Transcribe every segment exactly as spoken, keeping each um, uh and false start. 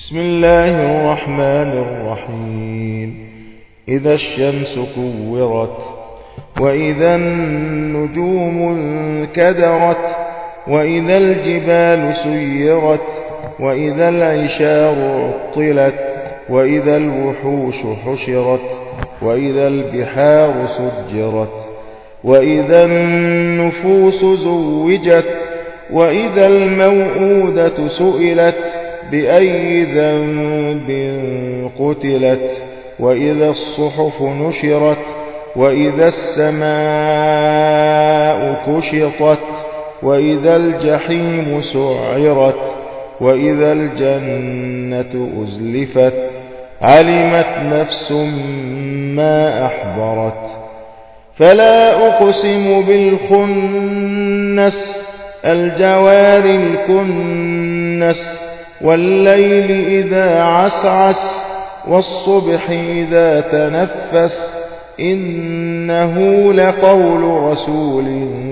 بسم الله الرحمن الرحيم. إذا الشمس كورت وإذا النجوم انكدرت وإذا الجبال سيرت وإذا العشار عطلت وإذا الوحوش حشرت وإذا البحار سجرت وإذا النفوس زوجت وإذا الموءودة سئلت بأي ذنب قتلت وإذا الصحف نشرت وإذا السماء كشطت وإذا الجحيم سعرت وإذا الجنة أزلفت علمت نفس ما أحضرت. فلا أقسم بالخنس الجوار الكنس والليل إذا عسعس والصبح إذا تنفس إنه لقول رسول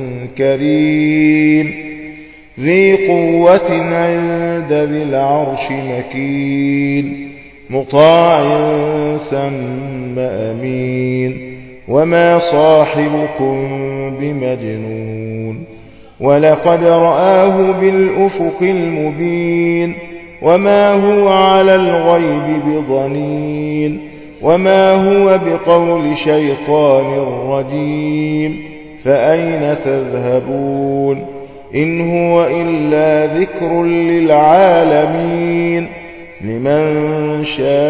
كريم ذي قوة عند ذي العرش مكين مطاع ثم أمين وما صاحبكم بمجنون ولقد رآه بالأفق المبين وما هو على الغيب بضنين وما هو بقول شيطان رجيم فأين تذهبون إن هو إلا ذكر للعالمين لمن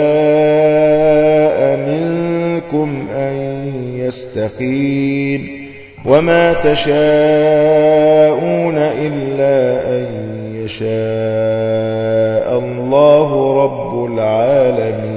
شاء منكم أن يستقيم وما تشاءون إلا أن يشاء الله رب العالمين.